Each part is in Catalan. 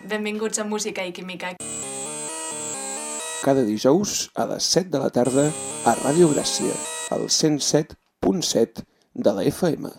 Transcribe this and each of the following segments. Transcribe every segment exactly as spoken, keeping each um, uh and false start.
Benvinguts a Música i Química. Cada dijous a les set de la tarda a Ràdio Gràcia, al cent set punt set de la F M.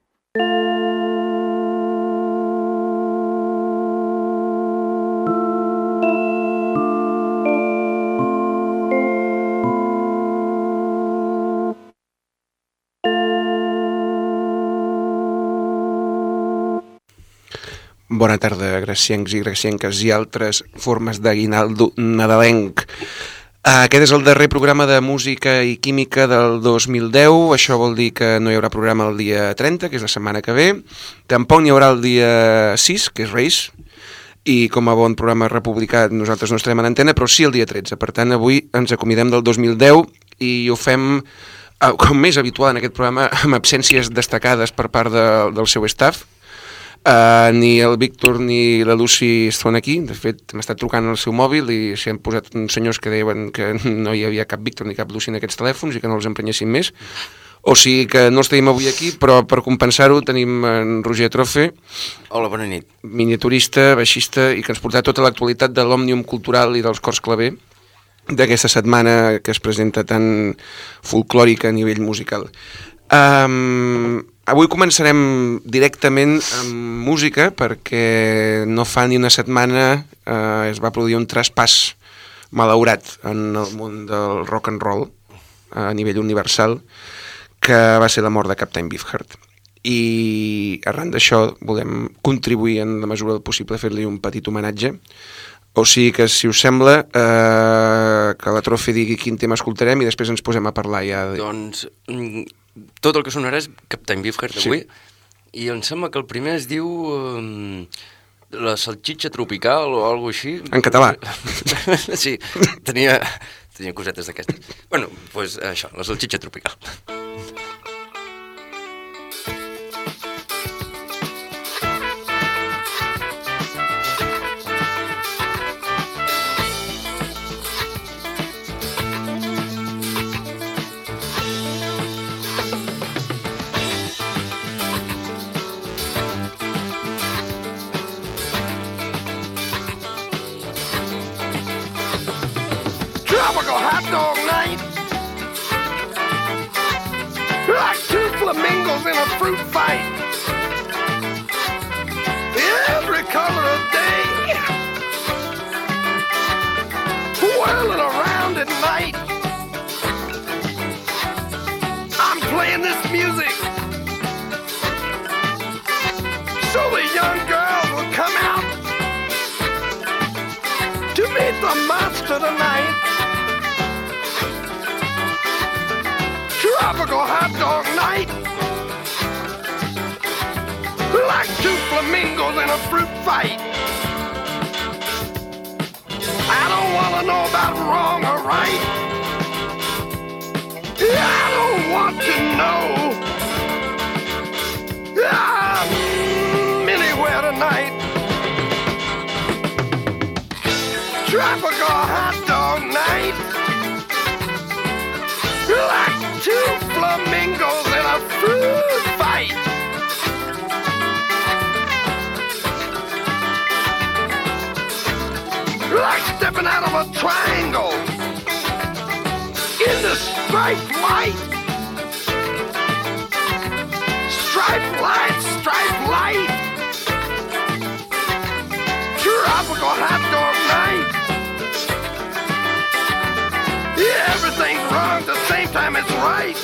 Bona tarda, graciencs i gracienques i altres formes d'aguinaldo nadalenc. Aquest és el darrer programa de Música i Química del dos mil deu. Això vol dir que no hi haurà programa el dia trenta, que és la setmana que ve. Tampoc n'hi haurà el dia sis, que és Reis. I com a bon programa republicà nosaltres no estarem en antena, però sí el dia tretze. Per tant, avui ens acomidem del dos mil deu i ho fem, com més habitual en aquest programa, amb absències destacades per part de, del seu staff. Uh, ni el Víctor ni la Lucy estan aquí. De fet, m'ha estat trucant al seu mòbil i s'hi han posat uns senyors que deien que no hi havia cap Víctor ni cap Lucy en aquests telèfons i que no els emprenyessin més. O sigui que no els tenim avui aquí, però per compensar-ho tenim en Roger Trofe. Hola, bona nit. Miniaturista, baixista i que ens portarà tota l'actualitat de l'Òmnium Cultural i dels Cors Claver d'aquesta setmana que es presenta tan folclòrica a nivell musical. Um, avui començarem directament amb música perquè no fa ni una setmana uh, es va produir un traspàs malaurat en el món del rock and roll uh, a nivell universal, que va ser la mort de Captain Beefheart. I arran d'això volem contribuir en la mesura del possible a fer-li un petit homenatge. O sigui que, si us sembla, eh, que la Trofe digui quin tema escoltarem i després ens posem a parlar ja. De... Doncs tot el que sonarà és Captain Beefheart d'avui, sí. I em sembla que el primer es diu um, La salxitxa tropical o alguna així. En català. Sí, tenia, tenia cosetes d'aquestes. Bueno, doncs pues això, La salxitxa tropical. Flamingos in a fruit fight. Every color of day, whirling around at night. I'm playing this music so the young girls will come out to meet the monster tonight. Tropical hot dog night, like two flamingos in a fruit fight. I don't want to know about wrong or right. I don't want to know. I'm anywhere tonight. Tropical hot dog night, like two flamingos in a fruit fight. Like stepping out of a triangle in the striped light. Striped light, striped light. Tropical hot dog night. Everything's wrong at the same time it's right.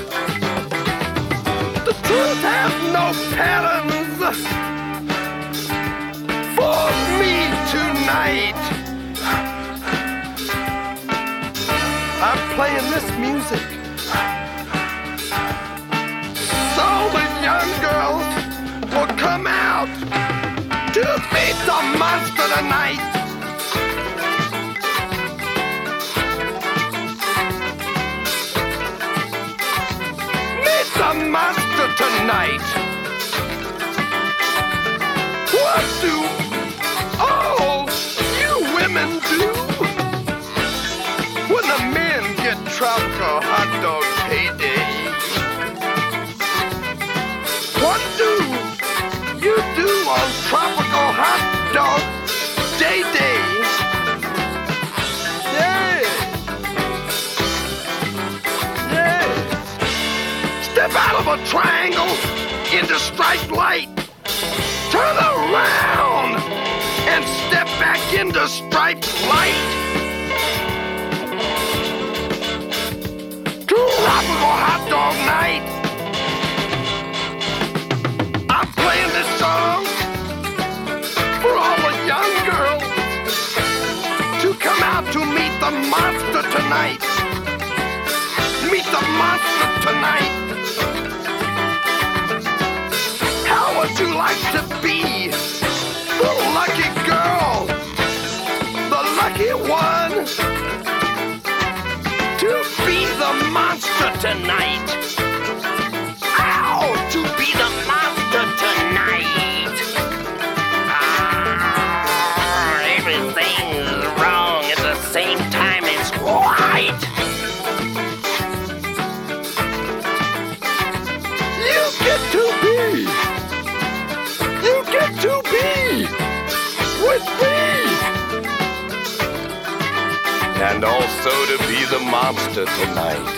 The truth has no patterns for me tonight. I'm playing this music so the young girls will come out to meet the monster tonight. The monster tonight. What do all you women do when the men get tropical hot dog payday? What do you do on tropical hot dog the triangles into striped light. Turn around and step back into striped light. Tropical hot dog night. I'm playing this song for all the young girls to come out to meet the monster tonight. Meet the monster tonight. How would you like to be the lucky girl, the lucky one, to be the monster tonight? Ow, to be the monster tonight. Ah, everything's wrong at the same time it's right. You get to be, you get to be with me. And also to be the monster tonight.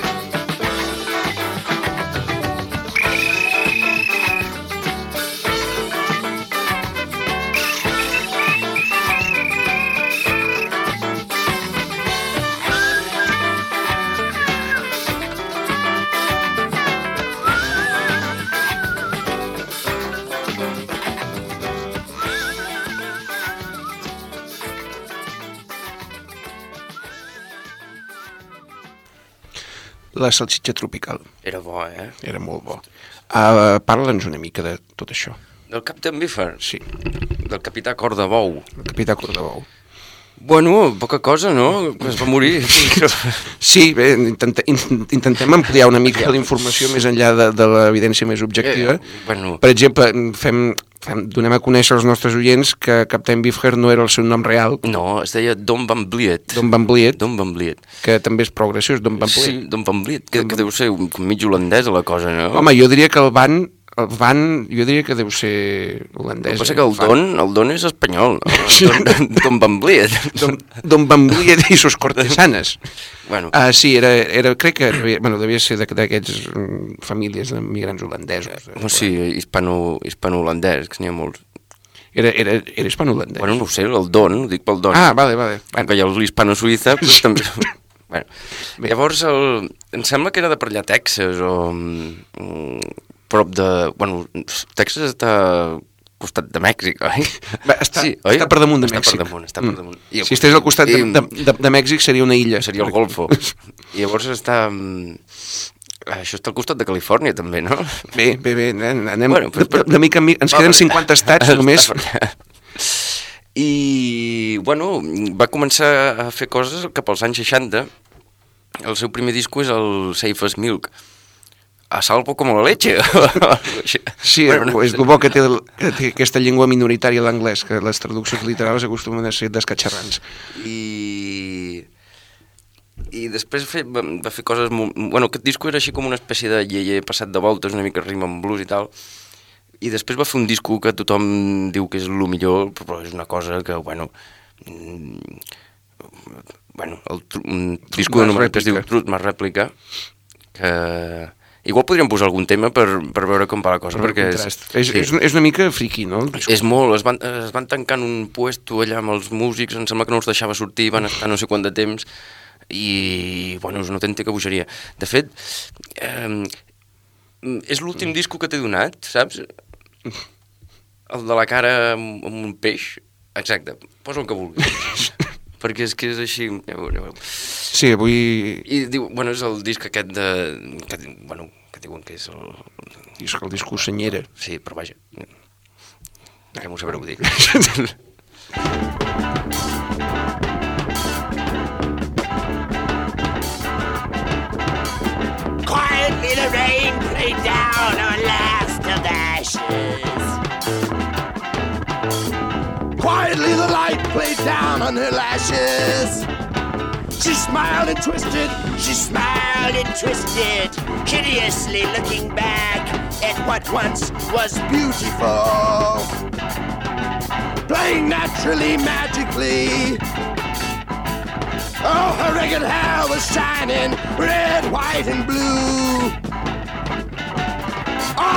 La salsitxa tropical. Era bo, eh? Era molt bo. Uh, Parla'ns una mica de tot això. Del Captain Beefheart? Sí. Del capità Cor de Bou? El capità Cor de Bou. Bueno, poca cosa, no? Es va morir. Sí, bé, intentem, intentem ampliar una mica l'informació més enllà de, de l'evidència més objectiva. Eh, bueno. Per exemple, fem, fem, donem a conèixer als nostres oients que Captain Beefheart no era el seu nom real. No, es deia Don Van Vliet. Don Van Vliet. Don Van Vliet. Que també és prou graciós, Don Van Vliet. Sí, Don Van Vliet, que, que deu ser mig holandesa la cosa, no? Home, jo diria que el Van... El Van, jo diria que deu ser holandès. El que passa que el Don, el Don és espanyol, no? Don, Don Van Vliet. Don, Don Van Vliet i sus cortesanes. Bueno. Uh, sí, era, era, crec que devia, bueno, devia ser d'aquests um, famílies de migrants holandesos. No, sí, hispano, hispano-holandès, que n'hi ha molts. Era, era, era hispano-holandès. Bueno, no ho sé, el Don, ho dic pel Don. Ah, vale, vale. Bueno. Que hi ha l'hispano-suïssa, però també... Bueno. Llavors, el... em sembla que era de per allà Texas, o... prop de... Bueno, Texas està al costat de Mèxic, oi? Va, està, sí, oi? Està per damunt de Mèxic. Està per damunt, està per damunt. Mm. I, si estigués al costat de, de, de, de Mèxic seria una illa. Seria el Golfo. I llavors està... Això està al costat de Califòrnia, també, no? Bé, bé, bé. Anem bueno, però, de, de mica en mica. Ens queden cinquanta estats només. I, bueno, va començar a fer coses cap als anys seixanta. El seu primer disco és el Safe as Milk. A salvo com la leche. Sí, bueno, no, és el bo que té, que té aquesta llengua minoritària, l'anglès, que les traduccions literals acostumen a ser descatxarrants. I... I després fe, va, va fer coses molt... Bueno, aquest disco era així com una espècie de lleie passat de voltes, una mica rima amb blues i tal. I després va fer un disco que tothom diu que és el millor, però és una cosa que, bueno... Bueno, el un disco de número que es diu Truth Más Rèplica, que... Igual podríem posar algun tema per, per veure com va la cosa, perquè... És, és, sí. és, és una mica friqui, no? És molt, es van, es van tancant un puesto allà amb els músics, em sembla que no els deixava sortir, van estar no sé quant de temps, i, bueno, és una autèntica bogeria. De fet, eh, és l'últim mm. disco que t'he donat, saps? El de la cara amb, amb un peix. Exacte, posa el que vulguis. Perquè és que és així... Ja veu, ja veu. Sí, avui... I diu, bueno, és el disc aquest de... Que, bueno, que diuen que és el... És el disc senyera. Sí, però vaja. Ja m'ho sabreu dir. Quietly the rain played down our last of the ashes. Quietly the light played down on her lashes. She smiled and twisted, She smiled and twisted, hideously looking back at what once was beautiful, playing naturally, magically. Oh, her ragged hair was shining, red, white, and blue.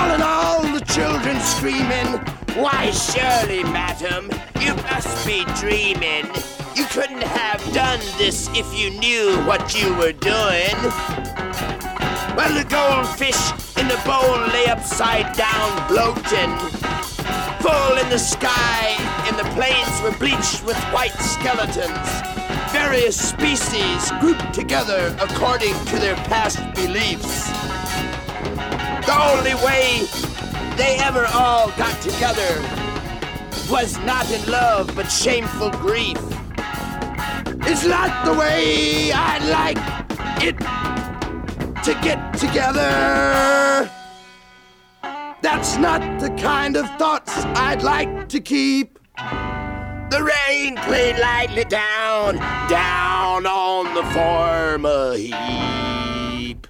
calling all the children screaming, Why, surely, madam, you must be dreaming. You couldn't have done this if you knew what you were doing. Well, the goldfish in the bowl lay upside down, bloating. Full in the sky, and the plains were bleached with white skeletons. Various species grouped together according to their past beliefs. The only way they ever all got together was not in love, but shameful grief. It's not the way I'd like it to get together. That's not the kind of thoughts I'd like to keep. The rain played lightly down, down on the former heap.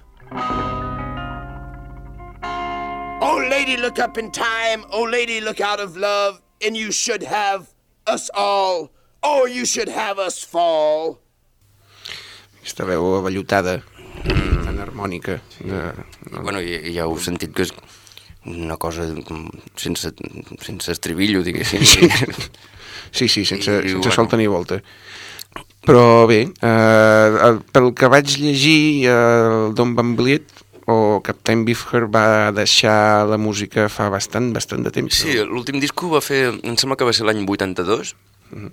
Oh, lady, look up in time. Oh, lady, look out of love. And you should have us all. Oh, you should have us fall. Aquesta veu avellotada, mm. tan harmònica. De... Bueno, ja, ja heu sentit que és una cosa sense, sense estribillo, diguéssim. Sí, sí, sense, I, sense bueno. solta ni volta. Però bé, eh, pel que vaig llegir, el Don Van Vliet o Captain Beefheart va deixar la música fa bastant, bastant de temps. Sí, no? L'últim disc ho va fer, em sembla que va ser l'any vuitanta-dos, mm-hmm.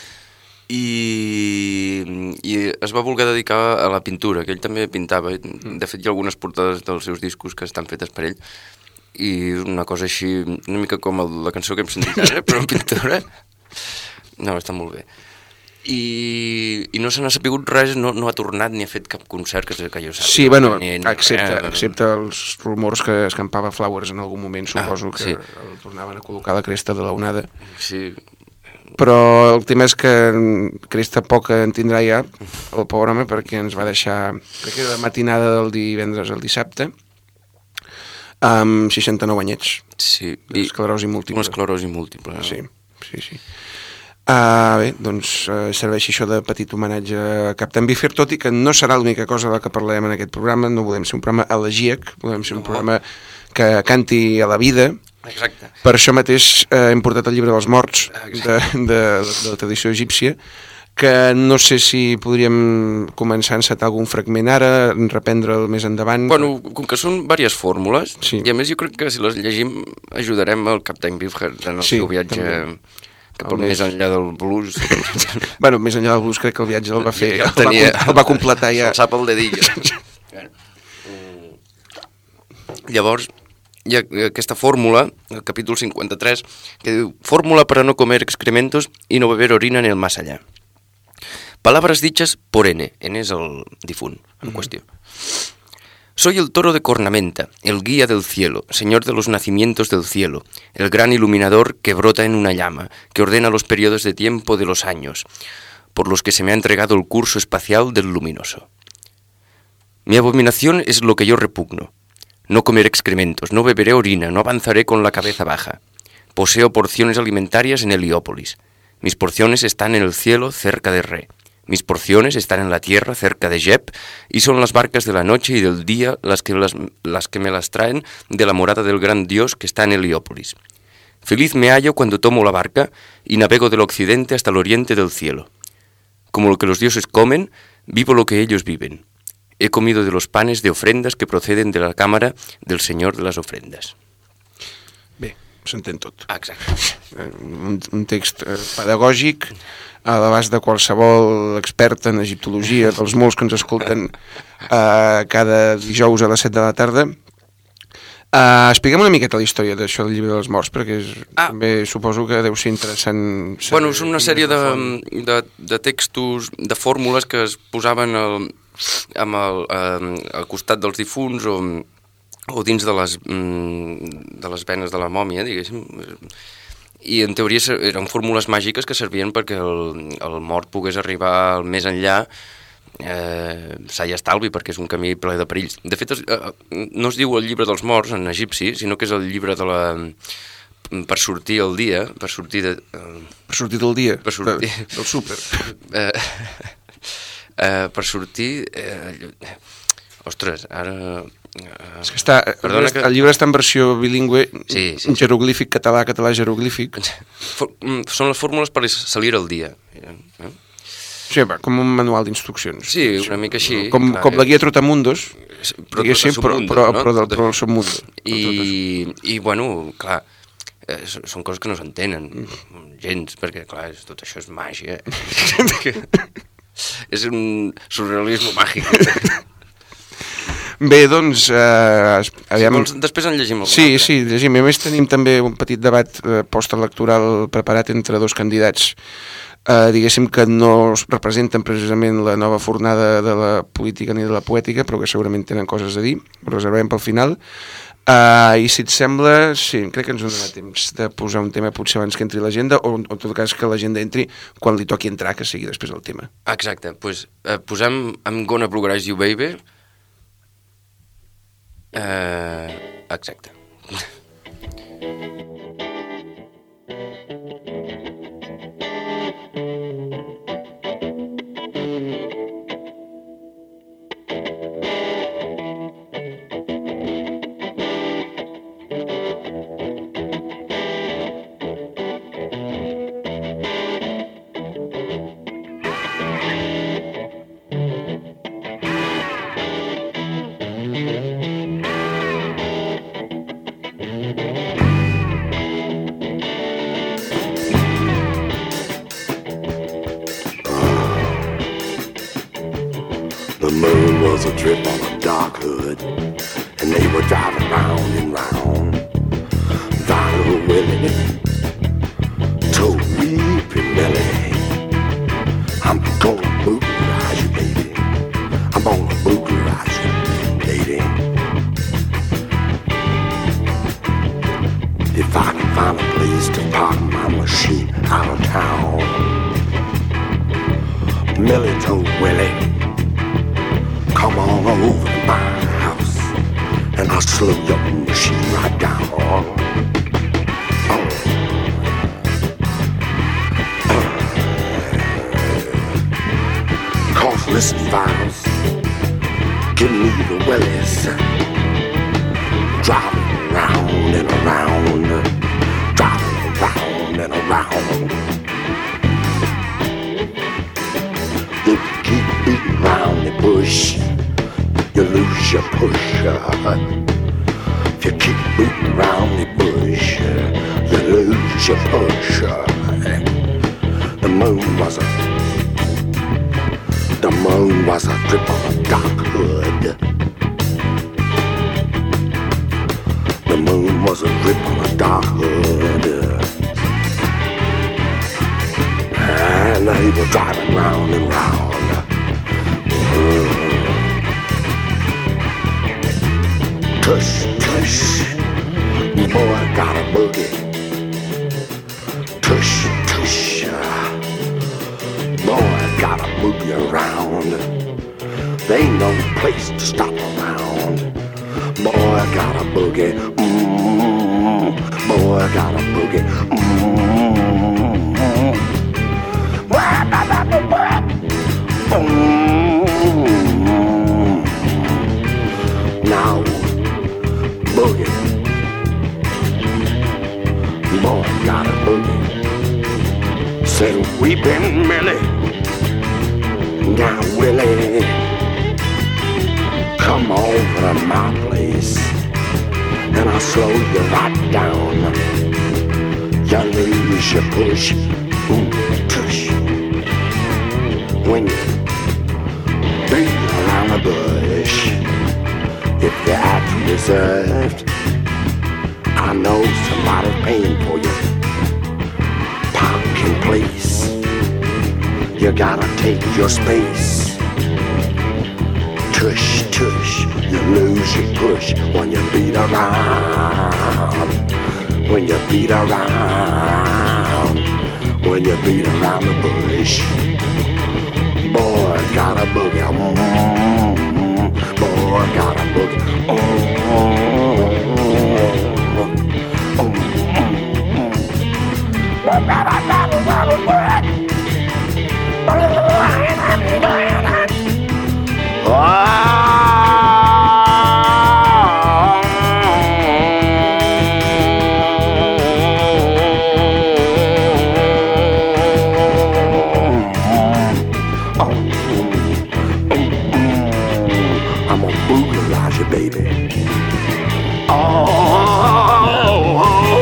I, i es va voler dedicar a la pintura, que ell també pintava. De fet, hi ha algunes portades dels seus discos que estan fetes per ell, i una cosa així, una mica com el, la cançó que hem sentit ara, però en pintura. No, està molt bé. I, i no se n'ha sapigut res, no, no ha tornat ni ha fet cap concert que, que jo sàpiga. Sí, bueno, ni, excepte, eh, excepte els rumors que escampava Flowers en algun moment, suposo ah, sí. que el tornaven a col·locar a la cresta de la onada. Sí. Però el tema és que cresta poc en tindrà ja, el pobre home, perquè ens va deixar, crec que era la matinada del divendres al dissabte, amb seixanta-nou anyets. Sí. Esclerosi múltiple. Una esclerosi múltiple. No? Sí, sí, sí. Uh, bé, doncs uh, serveix això de petit homenatge a Captain Beefheart, tot i que no serà l'única cosa de la que parlarem en aquest programa. No volem ser un programa elegíac, volem ser un no. programa que canti a la vida. Exacte. Per això mateix eh, hem portat el llibre dels morts de, de, de, de la tradició egípcia, que no sé si podríem començar a encetar algun fragment ara, reprendre'l més endavant. Bueno, com que són diverses fórmules, sí. I a més jo crec que si les llegim ajudarem el Captain Beefheart en el sí, seu viatge també. Cap al més enllà del blues. Bueno, més enllà del blues crec que el viatge el va fer, ja el, tenia, el, va, el va completar ja. Se'l sap el dedillo. Llavors, hi ha aquesta fórmula, el capítol cincuenta-tres, que diu: fórmula para no comer excrementos y no beber orina en el más allá. Palabras dichas por N. N és el difunt en qüestió. Soy el toro de cornamenta, el guía del cielo, señor de los nacimientos del cielo, el gran iluminador que brota en una llama, que ordena los periodos de tiempo de los años, por los que se me ha entregado el curso espacial del luminoso. Mi abominación es lo que yo repugno. No comeré excrementos, no beberé orina, no avanzaré con la cabeza baja. Poseo porciones alimentarias en Heliópolis. Mis porciones están en el cielo cerca de Re. Mis porciones están en la tierra cerca de Jeb, y son las barcas de la noche y del día las que, las, las que me las traen de la morada del gran Dios que está en Heliópolis. Feliz me hallo cuando tomo la barca y navego del occidente hasta el oriente del cielo. Como lo que los dioses comen, vivo lo que ellos viven. He comido de los panes de ofrendas que proceden de la cámara del Señor de las ofrendas. Bé, s'entén tot. Ah, exacte. Un, un text eh, pedagògic a l'abast de qualsevol expert en egiptologia, dels molts que ens escolten eh, cada dijous a les set de la tarda. Uh, expliquem una miqueta la història d'això del llibre dels morts, perquè és, ah. també suposo que deu ser interessant. Bueno, és una sèrie de, de, de textos, de fórmules que es posaven al, amb el, al costat dels difunts o, o dins de les, de les venes de la mòmia, diguéssim. I en teoria eren fórmules màgiques que servien perquè el, el mort pogués arribar al més enllà eh, sa i estalvi, perquè és un camí ple de perills. De fet, es, eh, no es diu el llibre dels morts en egipci, sinó que és el llibre de la... per sortir el dia, per sortir de... Eh, per sortir del dia, per sortir, de, del súper. Eh, eh, per sortir... Eh, ostres, ara... Uh, és que està, Perdona que... el llibre està en versió bilingüe, sí, sí, jeroglífic català, català jeroglífic. For, són les fórmules per salir al dia. Eh? Sí, va, com un manual d'instruccions. Sí, una mica així. Com, clar, com la guia Trotamundos, però, però, però, però del però del submundo. I, I, bueno, clar, eh, són coses que no s'entenen gens, perquè, clar, tot això és màgia. És un surrealisme màgic. Bé, doncs... Eh, aviam... si vols, després en llegim alguna Sí, altra. sí, llegim. A més, tenim també un petit debat eh, postelectoral preparat entre dos candidats, eh, diguéssim que no representen precisament la nova fornada de la política ni de la poètica, però que segurament tenen coses a dir, ho reservem pel final. Uh, I si et sembla, sí, crec que ens hem donat temps de posar un tema potser abans que entri l'agenda, o, o en tot cas que l'agenda entri quan li toqui entrar, que sigui després el tema. Exacte, doncs pues, uh, posem I'm Gonna Bluegrass You Baby. Uh, exacte. The moon was a drip on a dark hood, and they were driving round and round. Donald Willie told Weeping Billy, I'm gonna booglerize you, baby. I'm gonna booglerize you, lady. If I can find a place to park my machine out of town. Millie told Willie, come on over to my house, and I'll slow your machine right down. Oh. Uh. Cause listen, Viles, give me the willies, driving around and around, driving around and around. If you keep beating round the bush, you lose your push. If you keep beating round the bush, you lose your push. The moon was a, the moon was a drip on a dark hood. The moon was a drip on a dark hood. And they were driving round and round. Tush, tush, boy got a boogie. Tush, tush, boy got a boogie around. There ain't no place to stop around. Boy got a boogie, mm, boy got a boogie, mm, mm. Now boogie, boy got a boogie. Said Weeping Millie, now Willie, come over to my place, and I'll slow you right down. You lose your push, ooh, tush. When you beat around the bush, if you act reserved, I know somebody's paying for you. Parking place, you gotta take your space. Tush, tush, you lose your push when you beat around. When you beat around, when you beat around the bush. Boy, got a boogie, mm, boy, got a boogie, mm, mm, mm, mm. Boogalaja, baby. Oh, oh, oh,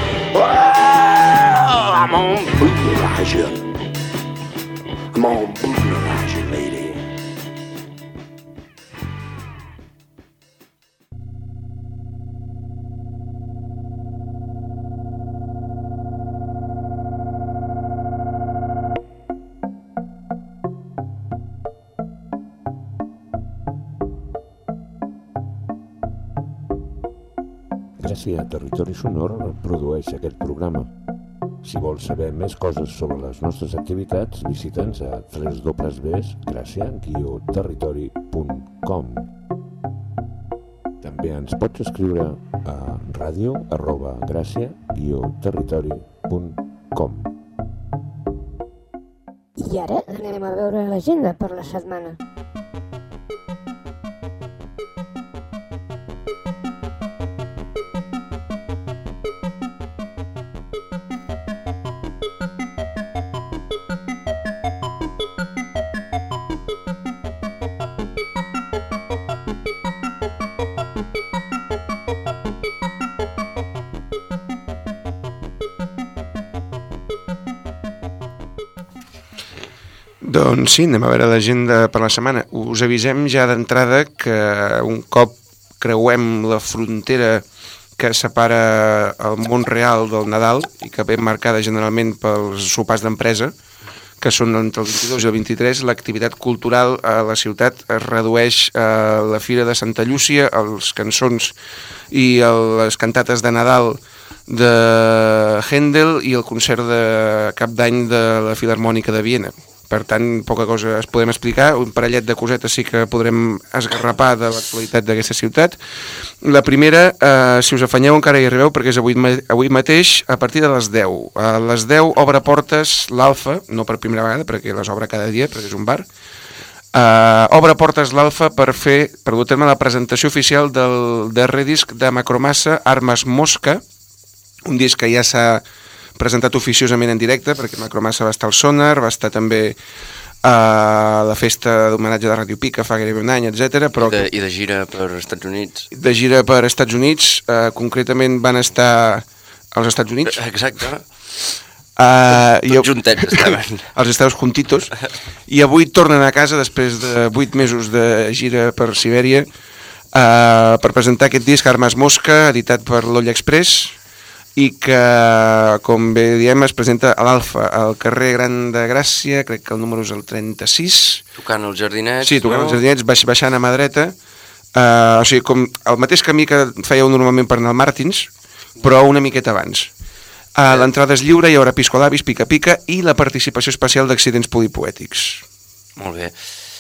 oh, I'm on Boogalaja. I'm on Boogalaja, lady. Gràcia Territori Sonor produeix aquest programa. Si vols saber més coses sobre les nostres activitats, visita'ns a w w w punt gràcia guió territori punt com. També ens pots escriure a ràdio arroba gràcia guió territori punt com. I ara anem a veure l'agenda per la setmana. Doncs sí, anem a veure l'agenda per la setmana. Us avisem ja d'entrada que un cop creuem la frontera que separa el món real del Nadal i que ve marcada generalment pels sopars d'empresa, que són entre el vint-i-dos i el vint-i-tres, l'activitat cultural a la ciutat es redueix a la Fira de Santa Llúcia, els cançons i les cantates de Nadal de Händel i el concert de cap d'any de la Filharmònica de Viena. Per tant, poca cosa es podem explicar, un parellet de cosetes sí que podrem esgarrapar de l'actualitat d'aquesta ciutat. La primera, eh, si us afanyeu encara hi arribeu, perquè és avui, avui mateix a partir de les deu. A les deu obre portes l'Alfa, no per primera vegada, perquè les obre cada dia, perquè és un bar. Eh, obre portes l'Alfa per fer, per dur a terme la presentació oficial del darrer disc de Macromassa, Armes Mosca, un disc que ja s'ha presentat oficiosament en directe, perquè Macromassa va estar al Sonar, va estar també a la festa d'homenatge de Ràdio Pica fa gairebé un any, etcètera. Però I, de, I de gira per Estats Units. De gira per Estats Units, eh, concretament van estar als Estats Units. Exacte. Uh, Tots jo, juntets estaven. Els estaven juntitos. I avui tornen a casa després de vuit mesos de gira per Sibèria uh, per presentar aquest disc Armes Mosca, editat per l'Olla Express, i que, com bé diem, es presenta a l'Alfa, al carrer Gran de Gràcia, crec que el número és el trenta-sis. Tocant els jardinets. Sí, tocant no? els jardinets, baix, baixant a mà dreta. Uh, o sigui, com el mateix camí que fèieu normalment per anar al Martins, però una miqueta abans. Uh, L'entrada és lliure, hi haurà piscolabis, pica-pica i la participació especial d'accidents polipoètics. Molt bé.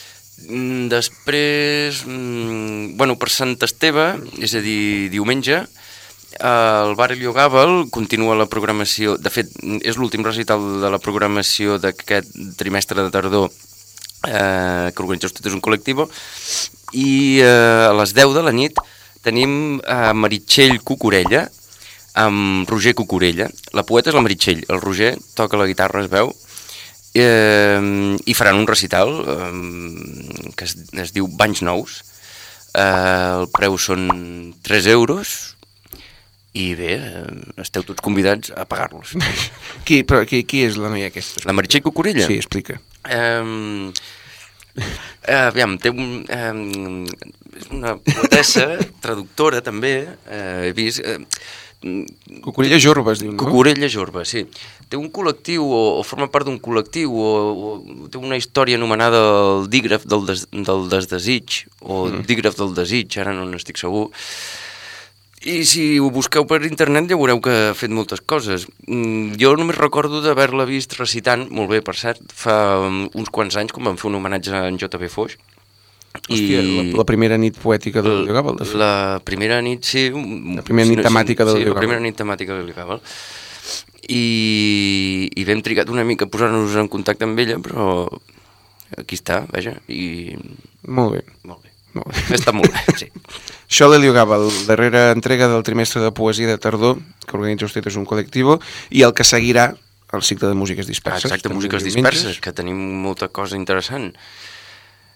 Després, bueno, per Sant Esteve, és a dir, diumenge, el bar Eliogàbal continua la programació, de fet és l'últim recital de la programació d'aquest trimestre de tardor eh, que organitza Usted és un col·lectiu, i eh, a les deu de la nit tenim a Meritxell Cucurella amb Roger Cucurella. La poeta és la Meritxell, el Roger toca la guitarra, es veu, eh, i faran un recital eh, que es, es diu Banys Nous. Eh, el preu són tres euros i bé, esteu tots convidats a pagar-los. Qui, però, qui, qui és la noia aquesta? La Meritxell Cucurella? Sí, explica. Um, uh, aviam, té un, um, és una poetessa, traductora també, uh, he vist... Uh, Cucurella Jorba es diu, no? Cucurella Jorba, sí. Té un col·lectiu, o, o forma part d'un col·lectiu, o, o té una història anomenada el dígraf del, des, del desdesig, o mm. dígraf del desig, ara no n'estic segur. I si ho busqueu per internet ja veureu que ha fet moltes coses. Jo només recordo d'haver-la vist recitant, molt bé, per cert, fa uns quants anys, quan vam fer un homenatge a en J B Foix. Hòstia, I... la, la primera nit poètica de l'Eliogàbal. La primera nit, sí. La primera nit temàtica de l'Eliogàbal. Sí, la primera nit temàtica de l'Eliogàbal. I, I vam trigat una mica a posar-nos en contacte amb ella, però aquí està, vaja. I... Molt bé. Molt bé. Molt bé. Està molt bé, sí. Això l'Eliogàbal, darrera entrega del trimestre de poesia de tardor, que organitza Usted és un col·lectiu, i el que seguirà el cicle de músiques disperses. Exacte, músiques disperses, que tenim molta cosa interessant.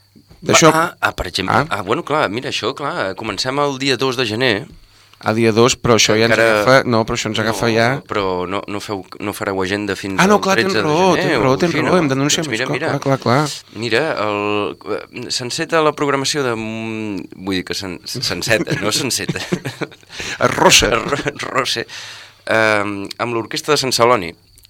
D'això... Ah, ah, per exemple, ah. ah, bueno, clar, mira, això, clar, comencem el dia dos de gener. A dia dos, però això ja ens Encara... agafa... No, però això ens agafa no, ja... Però no, no, feu, no fareu agenda fins ah, no, al clar, tretze tens raó, de gener. Tens raó, tens raó, hem d'anunciar doncs més mira, cop. mira, Clar, clar, clar. Mira, el... s'enceta la programació de... Vull dir que s'enceta, no s'enceta. Arrossa. Arrossa. Uh, amb l'orquestra de Sant Celoni,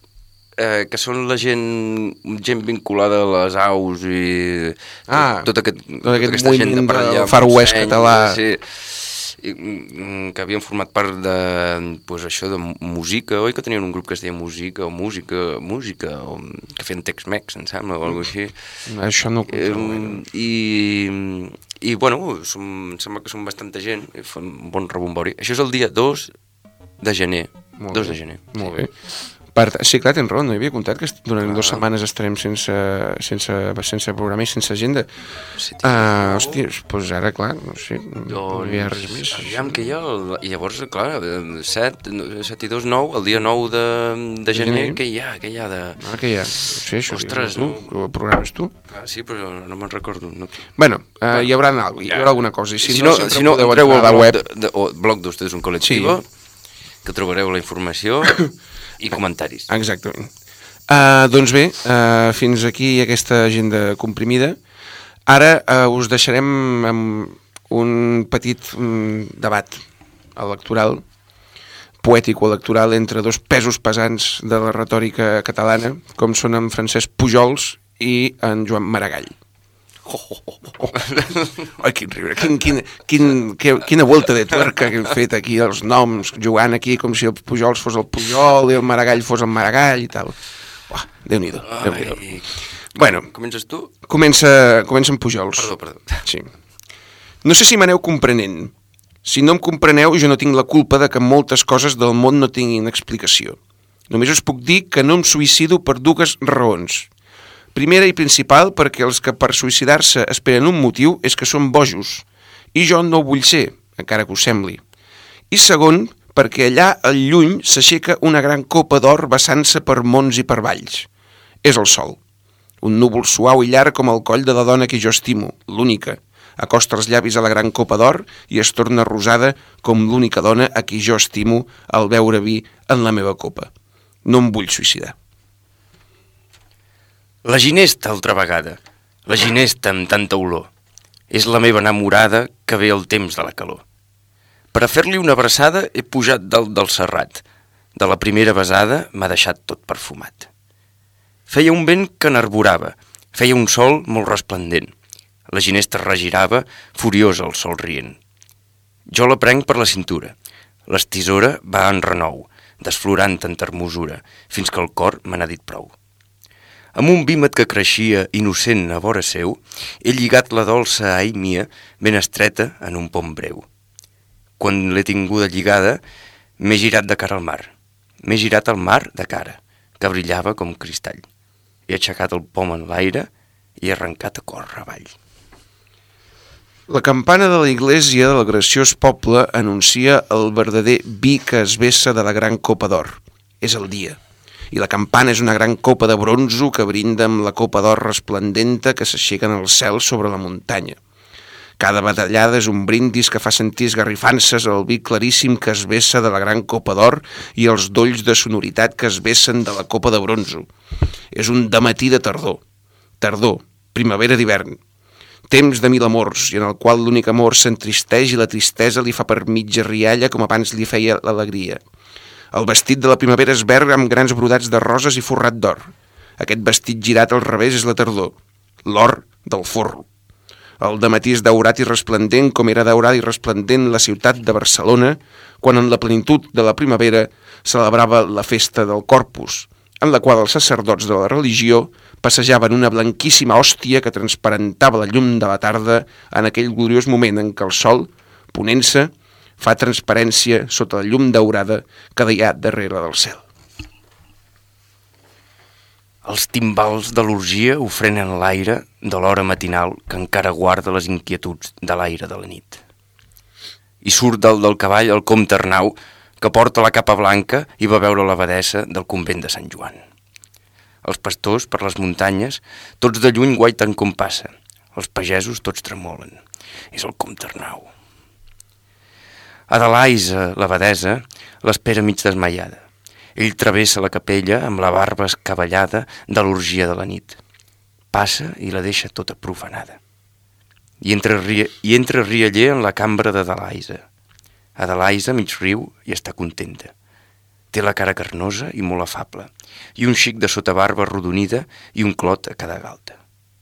uh, que són la gent gent vinculada a les aus i ah, tot, tot aquest, tot aquest tota aquesta gent de per allà, Far West català. Sí, i, que havien format part de, pues, això de música, oi que tenien un grup que es deia Música, o Música, Música, o, que feien Tex-Mex, em sembla, o alguna cosa així. Això no... Eh, i, i, bueno, som, em sembla que són bastanta gent, i fa un bon rebombori. Això és el dia dos de gener. Molt dos bé. de gener. Molt bé. Per, sí, clar, tens raó, no hi havia comptat que durant ah. dues setmanes estarem sense, sense, sense programa i sense agenda. Sí, uh, hòstia, doncs ara, clar, no sé, no doncs, hi ha res més. Aviam que hi ha, el, i llavors, clar, set, set i dos, nou, el dia nou de, de gener, gener, què hi ha, què hi ha de... Ah, què hi ha? No sé, això Ostres, no? El programes tu? Ah, sí, però no me'n recordo. No. Bueno, uh, hi haurà alguna, hi haurà alguna cosa, i si, si no, no, si no podeu entrar a la web... De, de, o blog d'Ustedes un Colectivo, sí, que trobareu la informació... i comentaris. Exactament. Uh, doncs bé, uh, fins aquí aquesta agenda comprimida. Ara uh, us deixarem amb un petit um, debat electoral, poètico-electoral, entre dos pesos pesants de la retòrica catalana, com són en Francesc Pujols i en Joan Maragall. Oh, oh, oh, oh. Ai, quin riure, quin, quin, quin, quin, quina volta de tuerca que hem fet aquí, els noms, jugant aquí com si el Pujols fos el Pujol i el Maragall fos el Maragall i tal. Uah, Déu-n'hi-do, Déu-n'hi-do. Bueno, comences tu? Comença, comença en Pujols. Perdó, perdó. Sí. No sé si m'aneu comprenent. Si no em compreneu, jo no tinc la culpa de que moltes coses del món no tinguin explicació. Només us puc dir que no em suïcido per dues raons. Primera i principal, perquè els que per suïcidar-se esperen un motiu és que són bojos, i jo no ho vull ser, encara que ho sembli. I segon, perquè allà al lluny s'aixeca una gran copa d'or vessant-se per mons i per valls. És el sol. Un núvol suau i llarg com el coll de la dona que jo estimo, l'única. Acosta els llavis a la gran copa d'or i es torna rosada com l'única dona a qui jo estimo al beure vi en la meva copa. No em vull suïcidar. La ginesta, altra vegada, la ginesta amb tanta olor. És la meva enamorada que ve el temps de la calor. Per a fer-li una abraçada he pujat dalt del serrat. De la primera besada m'ha deixat tot perfumat. Feia un vent que n'arborava, feia un sol molt resplendent. La ginesta regirava, furiosa el sol rient. Jo la prenc per la cintura. L'estisora va en renou, desflorant tanta hermosura, fins que el cor me n'ha dit prou. Amb un vímet que creixia, innocent a vora seu, he lligat la dolça ai mia ben estreta en un pom breu. Quan l'he tinguda lligada, m'he girat de cara al mar. M'he girat al mar de cara, que brillava com cristall. He aixecat el pom en l'aire i he arrencat a córrer avall. La campana de la iglesia del graciós poble anuncia el verdader vi que es vessa de la gran copa d'or. És el dia. I la campana és una gran copa de bronzo que brinda amb la copa d'or resplendenta que s'aixeca en el cel sobre la muntanya. Cada batallada és un brindis que fa sentir esgarrifances al vi claríssim que es vessa de la gran copa d'or i els dolls de sonoritat que es vessen de la copa de bronzo. És un dematí de tardor. Tardor, primavera d'hivern. Temps de mil amors, i en el qual l'únic amor s'entristeix i la tristesa li fa per mitja rialla com abans li feia l'alegria. El vestit de la primavera és verd amb grans brodats de roses i forrat d'or. Aquest vestit girat al revés és la tardor, l'or del forro. El dematí és daurat i resplendent com era daurat i resplendent la ciutat de Barcelona quan en la plenitud de la primavera celebrava la festa del Corpus, en la qual els sacerdots de la religió passejaven una blanquíssima hòstia que transparentava la llum de la tarda en aquell gloriós moment en què el sol, ponent-se, fa transparència sota la llum daurada que hi ha darrere del cel. Els timbals de l'orgia ofrenen l'aire de l'hora matinal que encara guarda les inquietuds de l'aire de la nit. I surt dalt del cavall el comte Arnau, que porta la capa blanca i va veure l'abadessa del convent de Sant Joan. Els pastors, per les muntanyes, tots de lluny guaiten com passa. Els pagesos tots tremolen. És el comte Arnau. Adelaisa, l'abadesa, l'espera mig desmaiada. Ell travessa la capella amb la barba escabellada de l'orgia de la nit. Passa i la deixa tota profanada. I entra, i entra rialler en la cambra d'Adelaisa. Adelaisa mig riu i està contenta. Té la cara carnosa i molt afable, i un xic de sotabarba arrodonida i un clot a cada galta.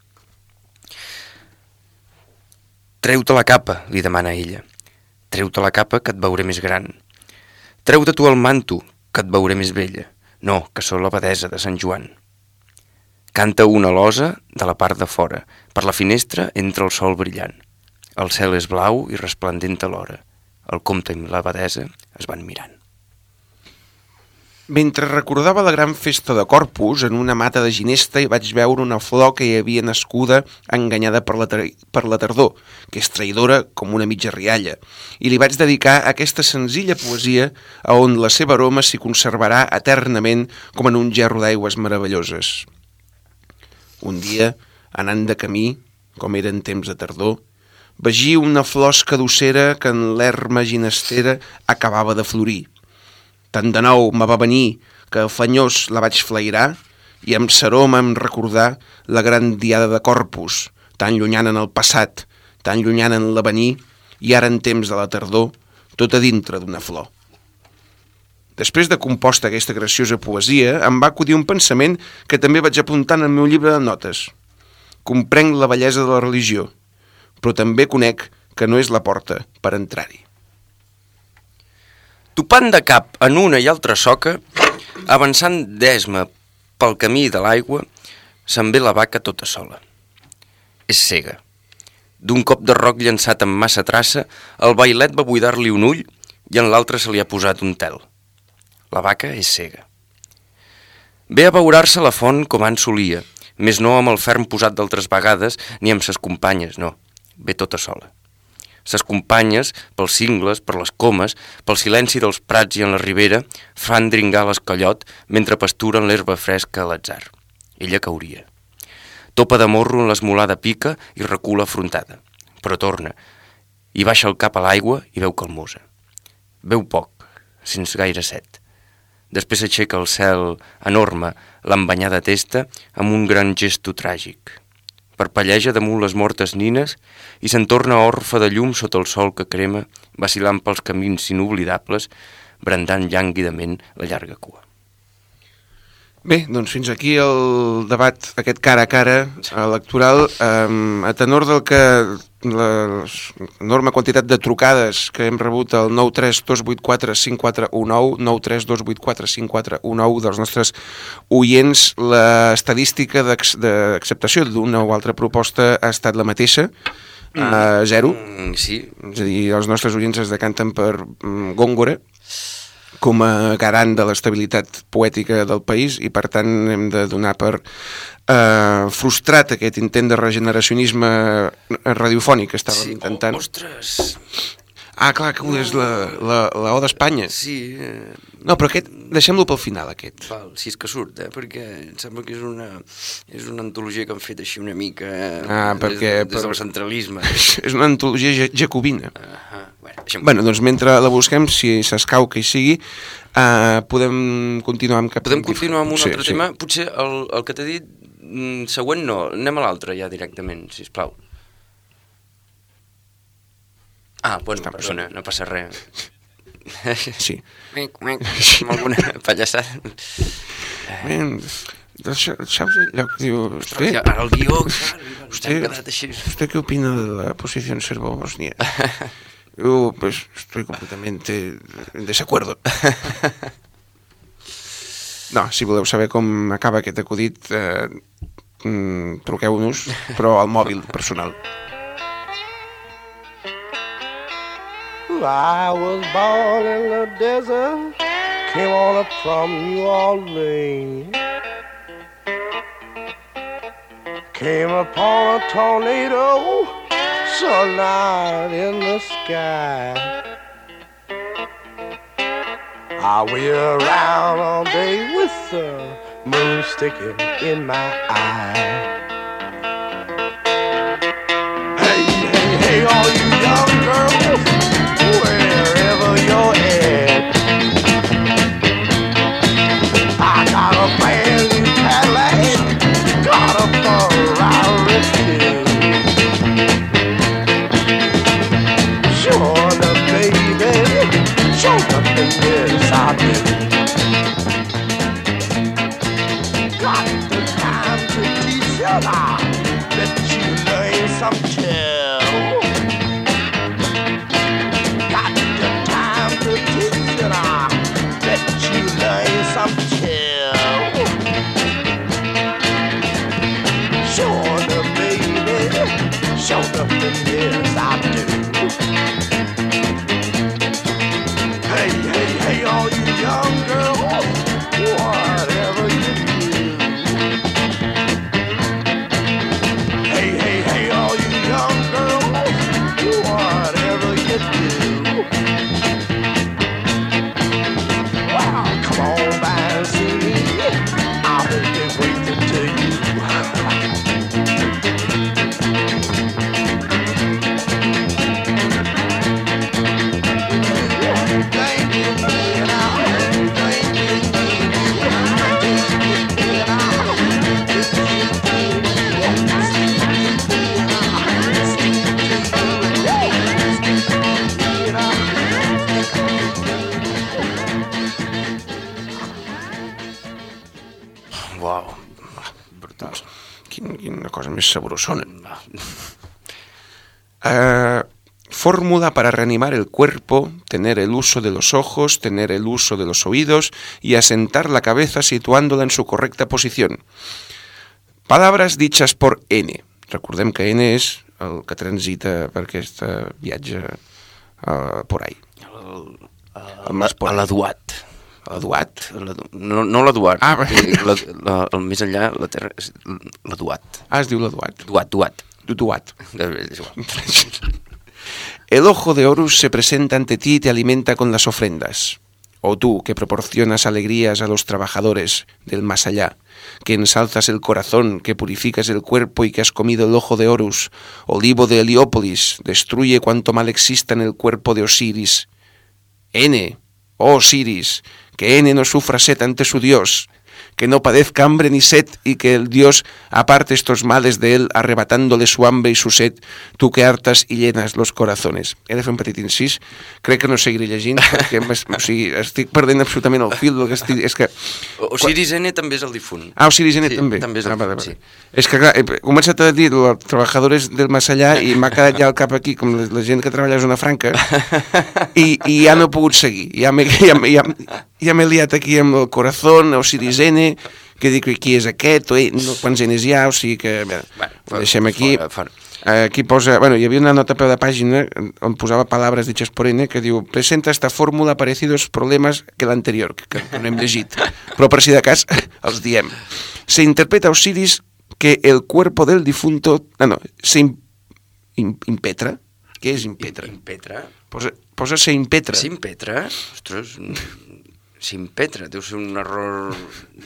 Treu-te la capa, li demana ella. Treu-te la capa, que et veuré més gran. Treu-te tu el manto, que et veuré més vella. No, que sóc l'abadesa de Sant Joan. Canta una losa de la part de fora. Per la finestra entra el sol brillant. El cel és blau i resplendent alhora. El comte i l'abadesa es van mirant. Mentre recordava la gran festa de Corpus, en una mata de ginesta hi vaig veure una flor que hi havia nascuda enganyada per la, per la tardor, que és traïdora com una mitja rialla, i li vaig dedicar aquesta senzilla poesia a on la seva aroma s'hi conservarà eternament com en un gerro d'aigües meravelloses. Un dia, anant de camí, com era en temps de tardor, vegi una flor escadossera que en l'erma ginestera acabava de florir. Tant de nou me va venir que afanyós la vaig flairar i amb saroma em recordar la gran diada de Corpus, tan llunyana en el passat, tan llunyana en l'avenir i ara en temps de la tardor, tot a dintre d'una flor. Després de composta aquesta graciosa poesia, em va acudir un pensament que també vaig apuntar en el meu llibre de notes. Comprenc la bellesa de la religió, però també conec que no és la porta per entrar-hi. Topant de cap en una i altra soca, avançant d'esma pel camí de l'aigua, se'n ve la vaca tota sola. És cega. D'un cop de roc llançat amb massa traça, el bailet va buidar-li un ull i en l'altre se li ha posat un tel. La vaca és cega. Ve a beurar-se la font com en solia, més no amb el ferm posat d'altres vegades ni amb ses companyes, no. Ve tota sola. Ses companyes, pels cingles, per les comes, pel silenci dels prats i en la ribera, fan dringar l'escollot mentre pasturen l'herba fresca a l'atzar. Ella cauria. Topa de morro en l'esmolada pica i recula afrontada. Però torna, i baixa el cap a l'aigua i veu calmosa. Veu poc, sense gaire set. Després aixeca el cel enorme, l'embanyada testa, amb un gran gesto tràgic. Parpelleja damunt les mortes nines i se'n torna orfe de llum sota el sol que crema, vacilant pels camins inoblidables, brandant llanguidament la llarga cua. Bé, doncs fins aquí el debat, aquest cara a cara electoral, eh, a tenor del que l'enorme quantitat de trucades que hem rebut al nou tres dos vuit quatre cinc quatre un nou, nou tres dos vuit quatre cinc quatre un nou dels nostres oients, l'estadística d'acceptació d'una o altra proposta ha estat la mateixa, a zero. Mm, sí. És a dir, els nostres oients es decanten per mm, Góngora com a garant de l'estabilitat poètica del país i per tant hem de donar per eh, frustrat aquest intent de regeneracionisme radiofònic que estàvem sí, intentant. Oh, ostres! Ah, clar, que és la, la, la O d'Espanya. Sí. Eh... No, però aquest, deixem-lo pel final, aquest. Val, si és que surt, eh? Perquè em sembla que és una, és una antologia que han fet així una mica ah, perquè, des, des per... del centralisme. És una antologia jacobina. Uh -huh. Bueno, bueno, doncs mentre la busquem, si s'escau que hi sigui, eh, podem continuar amb cap... Podem continuar amb un sí, altre sí. tema? Potser el, el que t'he dit mm, següent no, anem a l'altre ja directament, sisplau. Ah, bueno, Està perdona, no passa res. Sí. Amb alguna pallassada. Ben, saps allò que diu... Ostres, ara el guió, clar, usted, quedat així. ¿Usted qué opina de la posición serbo-bosnia? Yo, pues, estoy completamente en desacuerdo. No, si voleu saber com acaba aquest acudit, eh, mm, truqueu-nos, però al mòbil personal. I was born in the desert, came on up from New Orleans, came upon a tornado, sunlight in the sky. I wheel around all day with the moon sticking in my eye. hey, all you young girls, wherever you're at. I got a brand new Cadillac, got a Ferrari too. Sure enough, baby, sure enough, yes, I do. Got the time to teach you now, let you learn some too. Got the time to teach you now, let you learn some too. Sure enough, baby, sure enough, yes, I do. Hey, hey, hey, all you young girls, whatever you do. Hey, hey, hey, all you young girls, whatever you do. Wow, come on by and see me, I'll be waiting to you. Uau, brutal. Quin, quina cosa més sabrosona. Uh, fórmula para reanimar el cuerpo, tener el uso de los ojos, tener el uso de los oídos y asentar la cabeza situándola en su correcta posición. Palabras dichas por N. Recordem que N és el que transita per aquest viatge uh, por ahí. El, El més por ahí. L'Eduat. L'Eduat? No, no l'Eduard. Ah, la, la, el més enllà, la terra, és l'Eduat. Ah, es diu l'Eduat. Duat, Duat. Duat. És igual. El ojo de Horus se presenta ante ti y te alimenta con las ofrendas. O tú, que proporcionas alegrías a los trabajadores del más allá, que ensalzas el corazón, que purificas el cuerpo y que has comido el ojo de Horus, olivo de Heliópolis, destruye cuanto mal exista en el cuerpo de Osiris. N, oh Osiris, que N no sufra sed ante su Dios, que no padezca hambre ni sed y que el Dios aparte estos males de él, arrebatándole su hambre y su sed, tú que hartas i llenes los corazones. He de fer un petit incís, crec que no seguiré llegint perquè o sigui, estic perdent absolutament el fil del que estic... És que... Osiris N també és el difunt. Ah, Osiris N sí, també? també és el ah, vale, difunt, vale. sí. És que clar, he començat a dir els treballadors del més allà i m'ha quedat ja al cap aquí com la, la gent que treballa a Zona Franca i, i ja no he pogut seguir. Ja m'he ja, ja, ja liat aquí amb el Corazón, Osiris N, que dic qui és aquest, o no, quants Ns hi ha, o sigui que... Bé, bueno, ho deixem aquí. Fora, fora. Aquí posa... Bueno, hi havia una nota a peu de pàgina on posava palabras dichas por N que diu presenta esta fórmula parecidos problemas que l'anterior, que, que no hem llegit, però per si de cas els diem. Se interpreta a Osiris que el cuerpo del difunto... Ah, no, se im, im, impetra. Què és impetra? Impetra? Posa, posa se impetra. S'impetra? Ostres, s'impetra, deu ser un error...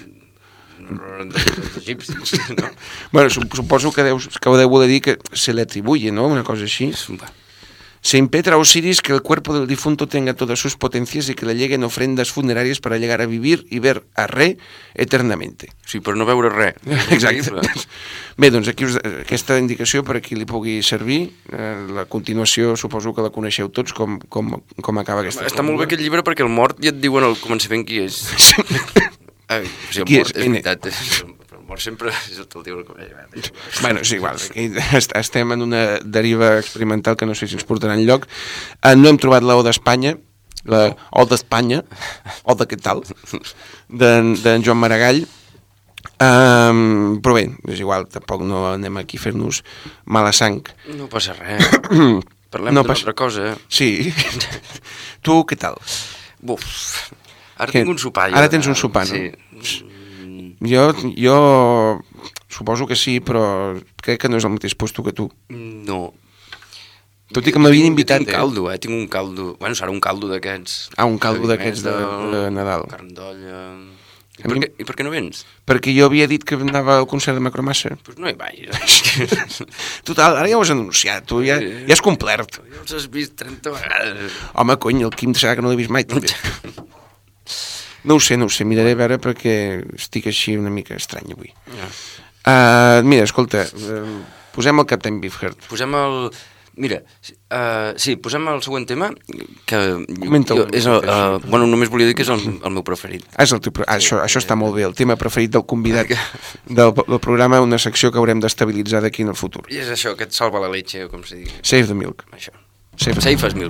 dels egipcis, no? Bueno, suposo que, deu, que ho deu voler dir que se le atribuye, ¿no? Una cosa així. Se impetra a Osiris que el cuerpo del difunto tenga todas sus potencias y que le lleguen ofrendas funerarias para llegar a vivir y ver a Re eternamente. Sí, per no veure res. Exacte. Bé, doncs aquí us, aquesta indicació per a qui li pugui servir. Eh, la continuació suposo que la coneixeu tots, com, com, com acaba aquesta. Està molt bé aquest llibre perquè el mort ja et diuen al començament qui és. Ai, o sigui, el qui mort és? és veritat. El mort sempre és el teu començament. Bueno, és igual, aquí estem en una deriva experimental que no sé si ens portarà enlloc. Eh, no hem trobat la O d'Espanya, la O d'Espanya, O de què tal, d'en de Joan Maragall. Um, però bé, és igual, tampoc no anem aquí a fer-nos mala sang. No passa res. Parlem no d'una passa... altra cosa. Sí. Tu, què tal? Buf. Ara que... tinc un sopar. Ara tens un sopar, no? Sí. Jo, jo suposo que sí, però crec que no és el mateix puesto que tu. No. Tot i que m'havien invitat, tinc un caldo, eh? Tinc un caldo... Bueno, serà un caldo d'aquests... Ah, un caldo d'aquests de, de Nadal. Carn d'olla... I per, què, I per què no vens? Perquè jo havia dit que anava al concert de Macromassa. Doncs pues no hi vagis. Total, ara ja ho has anunciat, tu ja, ja has complert. Ja els has vist trenta vegades. Home, cony, el Quim serà que no l'he vist mai, també. No ho sé, no ho sé, miraré a veure perquè estic així una mica estrany avui. Ja. Uh, mira, escolta, uh, posem el Captain Beefheart. Posem el... Mira, uh, sí, posem el següent tema, que Comenta-ho. jo, és el, uh, bueno, només volia dir que és el, el meu preferit. Ah, és el teu, ah, això, això està molt bé, el tema preferit del convidat del, del programa, una secció que haurem d'estabilitzar d'aquí en el futur. I és això, que et salva la leche, o com se digui. Save the Milk. Això. Save, Safe as milk.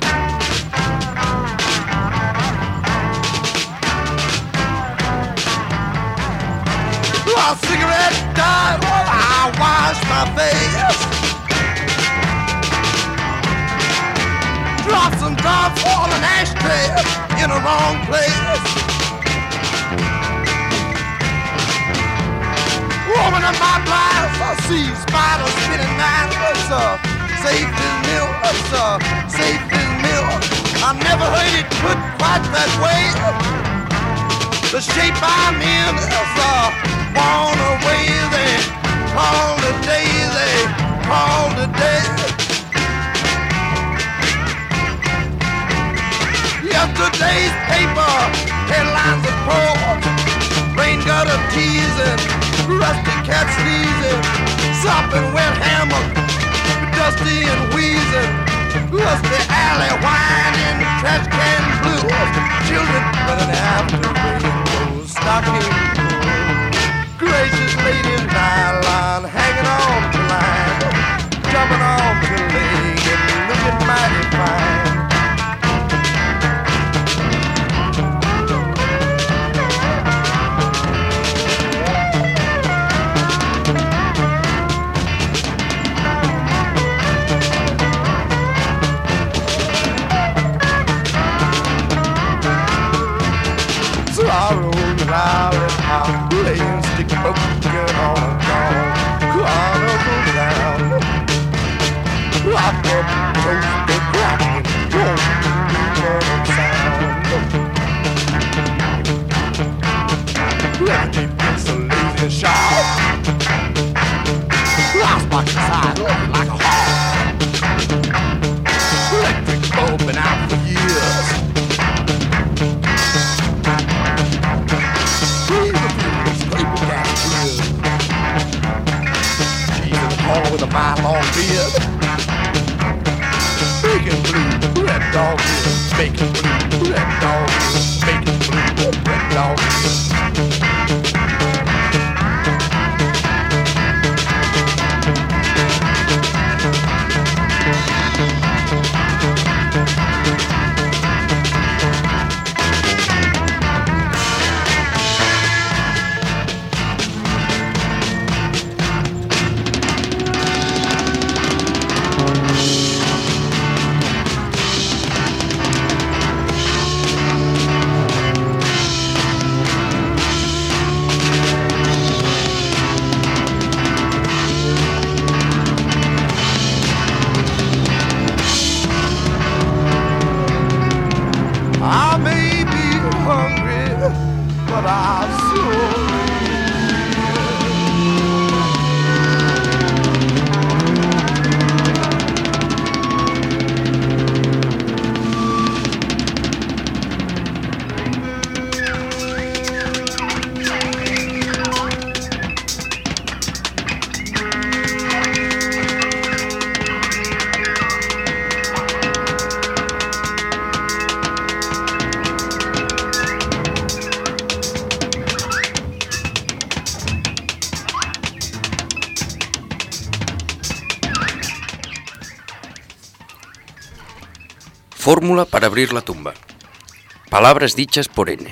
A cigarette died while I wash my face. Drops and drops on an ashtray in a wrong place. Woman in my glass, I see spiders spinning mine. It's a safe as milk, it's a safe as milk. I never heard it put quite that way. The shape I'm in is a worn away. They call the day, they call the day. Yesterday's paper headlines are poor. Rain gutter teasing, rusty cat sneezing, sopping wet hammer, dusty and wheezing, rusty alley whining, trash can blues, children running after rainbows, stocking gracious ladies nylon, hanging on the line, jumping on the leg and looking mighty fine. Lollipop, playing stick poker on a gong, carnival ground. Rock up, toast the cracking, don't turn sound. Lefty gets a lazy shot. Glass box inside, looking like a hawk. Electric bulb been out for years. With a mile long beard, bacon blue, red dog beard, bacon blue, red dog beard, bacon blue, red dog Fórmula para abrir la tumba. Palabras dichas por N.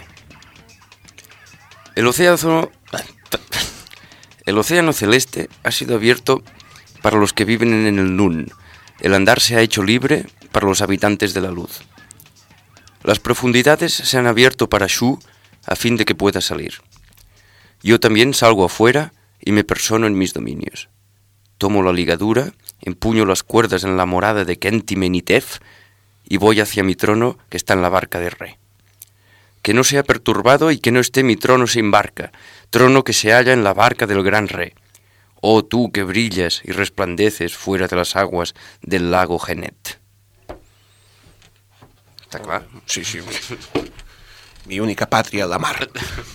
El océano, el océano celeste ha sido abierto para los que viven en el Nun. El andar se ha hecho libre para los habitantes de la luz. Las profundidades se han abierto para Shu a fin de que pueda salir. Yo también salgo afuera y me persono en mis dominios. Tomo la ligadura, empuño las cuerdas en la morada de Kenti Menitef y voy hacia mi trono que está en la barca de Re. que no sea perturbado y que no esté mi trono sin barca, trono que se halla en la barca del gran rey. Oh tú que brillas y resplandeces fuera de las aguas del lago Genet. Està clar? Sí, sí. Mi única pàtria, la mar.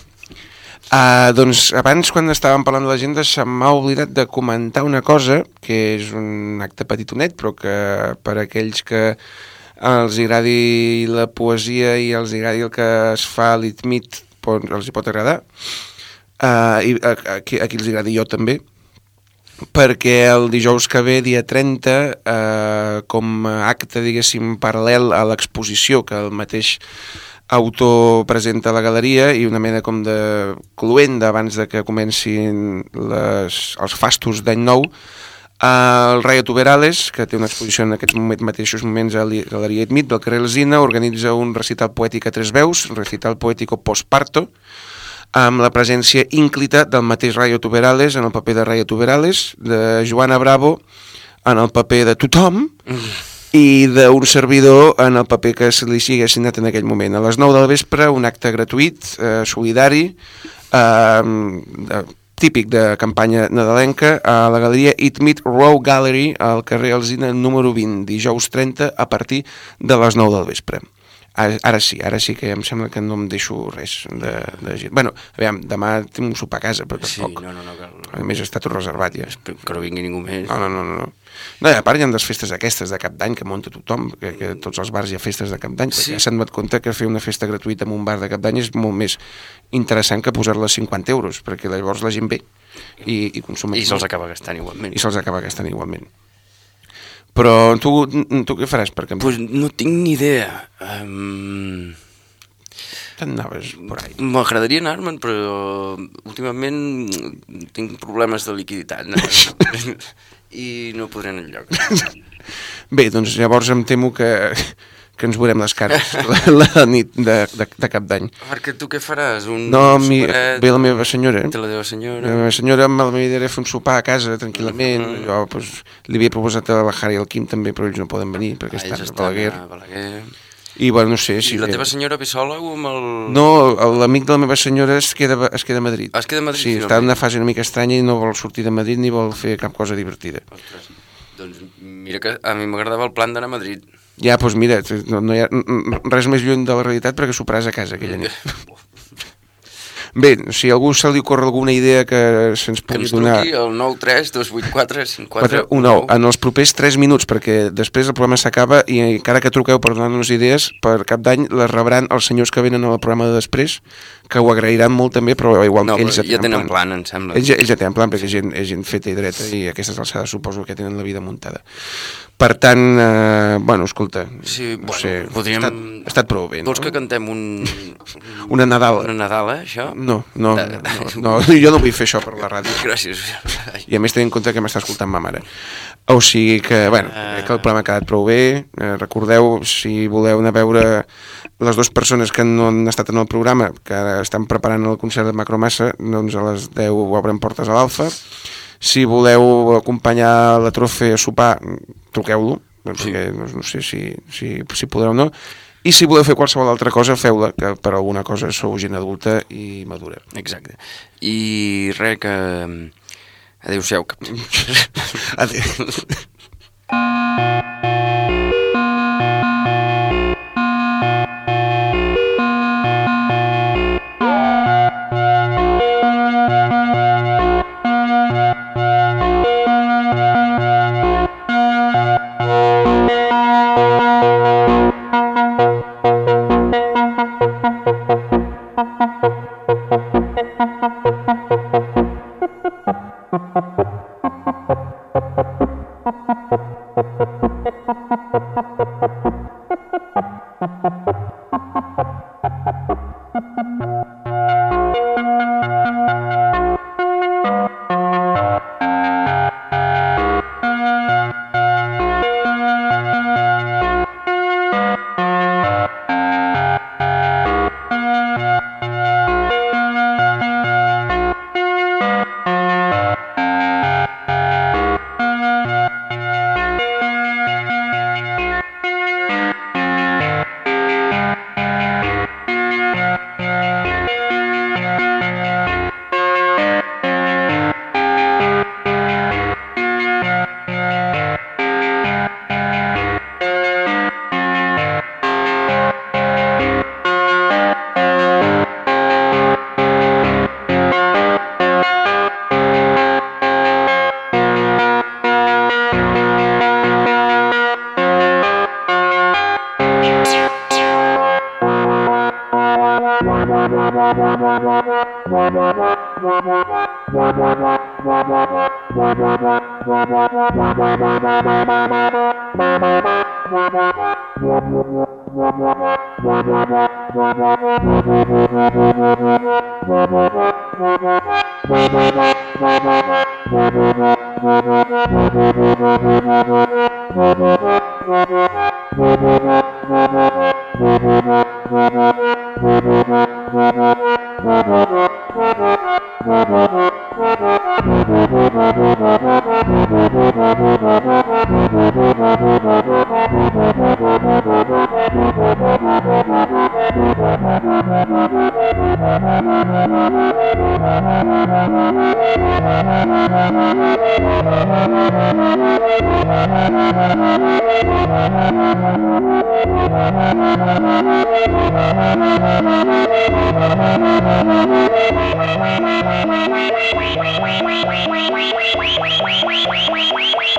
Uh, doncs abans, quan estàvem parlant de l'agenda, se m'ha oblidat de comentar una cosa, que és un acte petitonet, però que per a aquells que els agradi la poesia i els agradi el que es fa a l'Itmit, els hi pot agradar. Uh, I a, a, a qui els agradi jo també, perquè el dijous que ve, dia trenta, eh, com a acte, diguéssim, paral·lel a l'exposició que el mateix autor presenta a la galeria i una mena com de cluenda abans de que comencin les, els fastos d'any nou, el Rayo Tuberales, que té una exposició en aquests moments, mateixos moments a la Galeria Itmit del carrer Alsina, organitza un recital poètic a tres veus, un recital poètico postparto, amb la presència ínclita del mateix Rayo Tuberales en el paper de Rayo Tuberales, de Joana Bravo en el paper de tothom, mm. i d'un servidor en el paper que se li sigui assignat en aquell moment. A les nou del vespre, un acte gratuït, eh, solidari, eh, de, típic de campanya nadalenca, a la galeria Itmit Row Gallery, al carrer Alsina número vint, dijous trenta, a partir de les nou del vespre. Ara, ara sí, ara sí que em sembla que no em deixo res de, de gent. Bueno, aviam, demà tinc un sopar a casa, però tampoc. Sí, no, no, no, cal... A més està tot reservat ja. Que no vingui ningú més. No, no, no, no. No, i a part hi ha les festes aquestes de Cap d'Any que munta tothom, que, que tots els bars hi ha festes de Cap d'Any, perquè sí. Ja s'han donat compte que fer una festa gratuïta en un bar de Cap d'Any és molt més interessant que posar-la cinquanta euros, perquè llavors la gent ve i, i consumeix. I se'ls acaba gastant igualment. I se'ls acaba gastant igualment. Però tu, tu què faràs per canviar? Pues no tinc ni idea. Um... Te'n anaves por ahí? M'agradaria anar-me'n, però últimament tinc problemes de liquiditat. No? I no podré anar enlloc. Bé, doncs llavors em temo que, que ens veurem les cares la, la nit de, de, de Cap d'Any. Perquè tu què faràs? Un no, mi, ve la meva senyora. Té la teva senyora. La meva senyora me la meva idea era fer un sopar a casa tranquil·lament. Mm -hmm. Jo pues, li havia proposat a la Jara i al Quim també, però ells no poden venir perquè ah, estan a Balaguer. A Balaguer. I bueno, no sé si... I la teva senyora ve sola o amb el... No, l'amic de la meva senyora es queda, es queda a Madrid. Ah, es queda a Madrid? Sí, està en una fase una mica estranya i no vol sortir de Madrid ni vol fer cap cosa divertida. Ostres, doncs mira que a mi m'agradava el plan d'anar a Madrid. Ja, doncs mira, no, no hi ha res més lluny de la realitat perquè soparàs a casa aquella nit. Bé, si a algú se li ocorre alguna idea que se'ns pugui donar... Que ens truqui al nou tres dos vuit quatre cinc quatre un nou en els propers tres minuts, perquè després el programa s'acaba i encara que truqueu per donar-nos idees, per Cap d'Any les rebran els senyors que venen al programa de després, que ho agrairan molt també, però igual no, ells ja, ja tenen plan. plan, em sembla. Ells, ells ja tenen plan, perquè és gent, és gent feta i dreta i aquestes alçades suposo que tenen la vida muntada. Per tant, eh, bueno, escolta, sí, no bueno, sé, podríem... ha, estat, ha estat prou bé, Vols no? que cantem un... Una Nadala? Una Nadala, això? No, no, no, no, no, jo no vull fer això per la ràdio. Gràcies. I a més tenint en compte que m'està escoltant ma mare. O sigui que, bueno, crec que el programa ha quedat prou bé. Eh, recordeu, si voleu anar a veure les dues persones que no han estat en el programa, que ara estan preparant el concert de Macromassa, doncs a les deu obren portes a l'Alfa. Si voleu acompanyar la Trofe a sopar, truqueu-lo, sí. Perquè no, no sé si, si, si podreu o no. I si voleu fer qualsevol altra cosa, feu-la, que per alguna cosa sou gent adulta i madura. Exacte. I res, que... Adéu-siau. Adéu. Wait, wait, wait, wait, wait, wait, wait, wait, wait, wait, wait, wait, wait, wait, wait, wait, wait, wait, wait, wait,